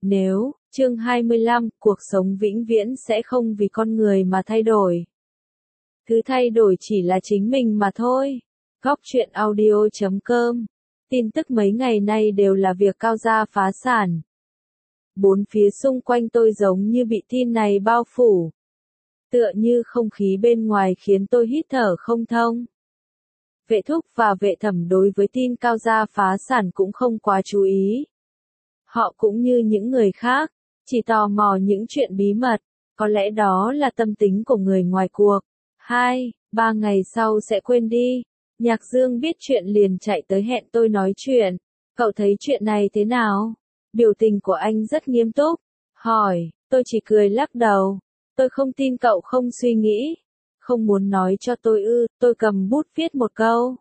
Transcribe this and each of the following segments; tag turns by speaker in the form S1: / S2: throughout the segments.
S1: Nếu, chương 25, cuộc sống vĩnh viễn sẽ không vì con người mà thay đổi. Thứ thay đổi chỉ là chính mình mà thôi. Góc truyện audio.com. Tin tức mấy ngày nay đều là việc Cao Gia phá sản. Bốn phía xung quanh tôi giống như bị tin này bao phủ. Tựa như không khí bên ngoài khiến tôi hít thở không thông. Vệ Thúc và Vệ Thẩm đối với tin Cao Gia phá sản cũng không quá chú ý. Họ cũng như những người khác, chỉ tò mò những chuyện bí mật, có lẽ đó là tâm tính của người ngoài cuộc. 2-3 ngày sau sẽ quên đi. Nhạc Dương biết chuyện liền chạy tới hẹn tôi nói chuyện. Cậu thấy chuyện này thế nào? Biểu tình của anh rất nghiêm túc. Hỏi, tôi chỉ cười lắc đầu. Tôi không tin cậu không suy nghĩ. Không muốn nói cho tôi ư, tôi cầm bút viết một câu.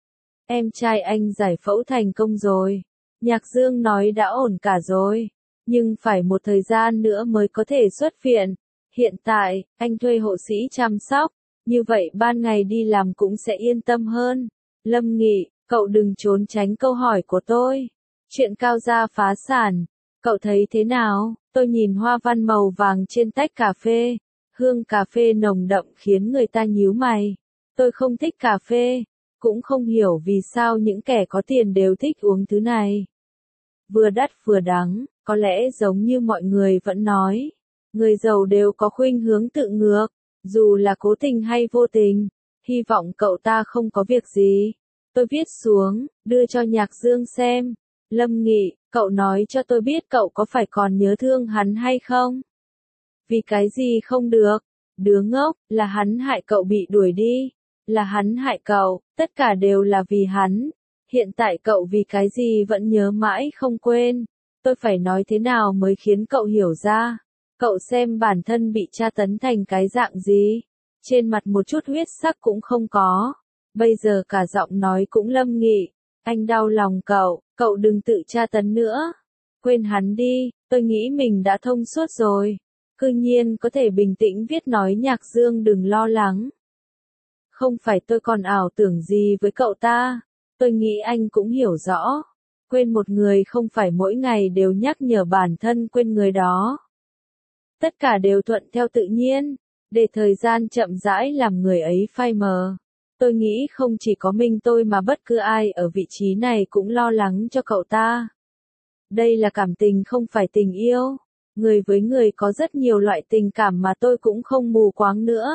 S1: Em trai anh giải phẫu thành công rồi. Nhạc Dương nói đã ổn cả rồi. Nhưng phải một thời gian nữa mới có thể xuất viện. Hiện tại, anh thuê hộ sĩ chăm sóc. Như vậy ban ngày đi làm cũng sẽ yên tâm hơn. Lâm Nghị, cậu đừng trốn tránh câu hỏi của tôi. Chuyện Cao Gia phá sản. Cậu thấy thế nào? Tôi nhìn hoa văn màu vàng trên tách cà phê. Hương cà phê nồng đậm khiến người ta nhíu mày. Tôi không thích cà phê. Cũng không hiểu vì sao những kẻ có tiền đều thích uống thứ này. Vừa đắt vừa đắng, có lẽ giống như mọi người vẫn nói. Người giàu đều có khuynh hướng tự ngược, dù là cố tình hay vô tình. Hy vọng cậu ta không có việc gì. Tôi viết xuống, đưa cho Nhạc Dương xem. Lâm Nghị, cậu nói cho tôi biết cậu có phải còn nhớ thương hắn hay không? Vì cái gì không được? Đứa ngốc, là hắn hại cậu bị đuổi đi. Là hắn hại cậu, tất cả đều là vì hắn. Hiện tại cậu vì cái gì vẫn nhớ mãi không quên. Tôi phải nói thế nào mới khiến cậu hiểu ra. Cậu xem bản thân bị tra tấn thành cái dạng gì. Trên mặt một chút huyết sắc cũng không có. Bây giờ cả giọng nói cũng Lâm Nghị. Anh đau lòng cậu đừng tự tra tấn nữa. Quên hắn đi, tôi nghĩ mình đã thông suốt rồi. Cư nhiên có thể bình tĩnh viết nói Nhạc Dương đừng lo lắng. Không phải tôi còn ảo tưởng gì với cậu ta. Tôi nghĩ anh cũng hiểu rõ. Quên một người không phải mỗi ngày đều nhắc nhở bản thân quên người đó. Tất cả đều thuận theo tự nhiên. Để thời gian chậm rãi làm người ấy phai mờ. Tôi nghĩ không chỉ có mình tôi mà bất cứ ai ở vị trí này cũng lo lắng cho cậu ta. Đây là cảm tình không phải tình yêu. Người với người có rất nhiều loại tình cảm mà tôi cũng không mù quáng nữa.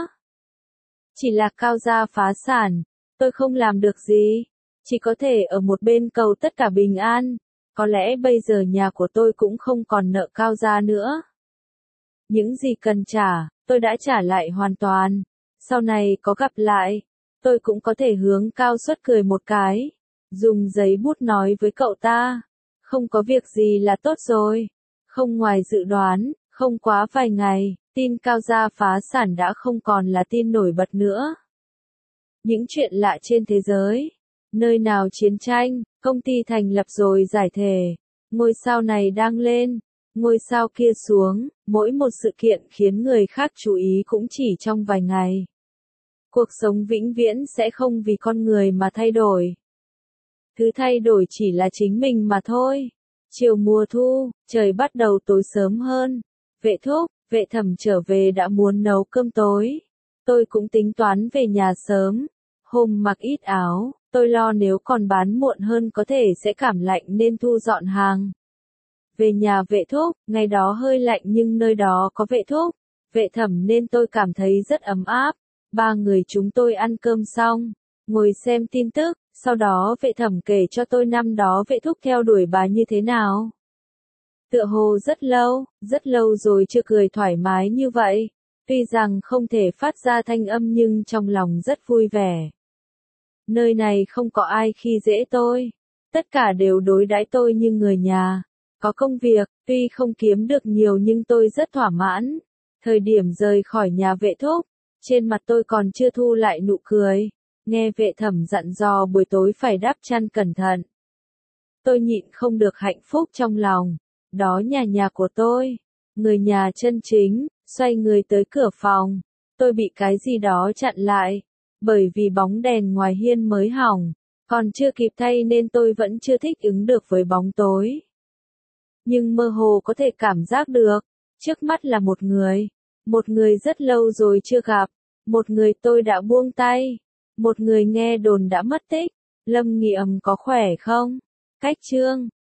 S1: Chỉ là Cao Gia phá sản, tôi không làm được gì. Chỉ có thể ở một bên cầu tất cả bình an. Có lẽ bây giờ nhà của tôi cũng không còn nợ Cao Gia nữa. Những gì cần trả, tôi đã trả lại hoàn toàn. Sau này có gặp lại, tôi cũng có thể hướng Cao Suất cười một cái. Dùng giấy bút nói với cậu ta. Không có việc gì là tốt rồi. Không ngoài dự đoán, không quá vài ngày, tin Cao Gia phá sản đã không còn là tin nổi bật nữa. Những chuyện lạ trên thế giới. Nơi nào chiến tranh, công ty thành lập rồi giải thể. Ngôi sao này đang lên, ngôi sao kia xuống, mỗi một sự kiện khiến người khác chú ý cũng chỉ trong vài ngày. Cuộc sống vĩnh viễn sẽ không vì con người mà thay đổi. Thứ thay đổi chỉ là chính mình mà thôi. Chiều mùa thu, trời bắt đầu tối sớm hơn. Vệ Thúc, Vệ Thẩm trở về đã muốn nấu cơm tối. Tôi cũng tính toán về nhà sớm. Hôm mặc ít áo, tôi lo nếu còn bán muộn hơn có thể sẽ cảm lạnh nên thu dọn hàng. Về nhà Vệ Thúc, ngày đó hơi lạnh nhưng nơi đó có Vệ Thúc, Vệ Thẩm nên tôi cảm thấy rất ấm áp. Ba người chúng tôi ăn cơm xong, ngồi xem tin tức, sau đó Vệ Thẩm kể cho tôi năm đó Vệ Thúc theo đuổi bà như thế nào. Tựa hồ rất lâu rồi chưa cười thoải mái như vậy. Tuy rằng không thể phát ra thanh âm nhưng trong lòng rất vui vẻ. Nơi này không có ai khi dễ tôi. Tất cả đều đối đãi tôi như người nhà. Có công việc, tuy không kiếm được nhiều nhưng tôi rất thỏa mãn. Thời điểm rời khỏi nhà Vệ Thúc, trên mặt tôi còn chưa thu lại nụ cười. Nghe Vệ Thẩm dặn dò buổi tối phải đắp chăn cẩn thận. Tôi nhịn không được hạnh phúc trong lòng. Đó nhà của tôi. Người nhà chân chính, xoay người tới cửa phòng. Tôi bị cái gì đó chặn lại. Bởi vì bóng đèn ngoài hiên mới hỏng. Còn chưa kịp thay nên tôi vẫn chưa thích ứng được với bóng tối. nhưng mơ hồ có thể cảm giác được, trước mắt là một người rất lâu rồi chưa gặp, một người tôi đã buông tay, một người nghe đồn đã mất tích. Lâm Nghị Ầm có khỏe không? Cách chương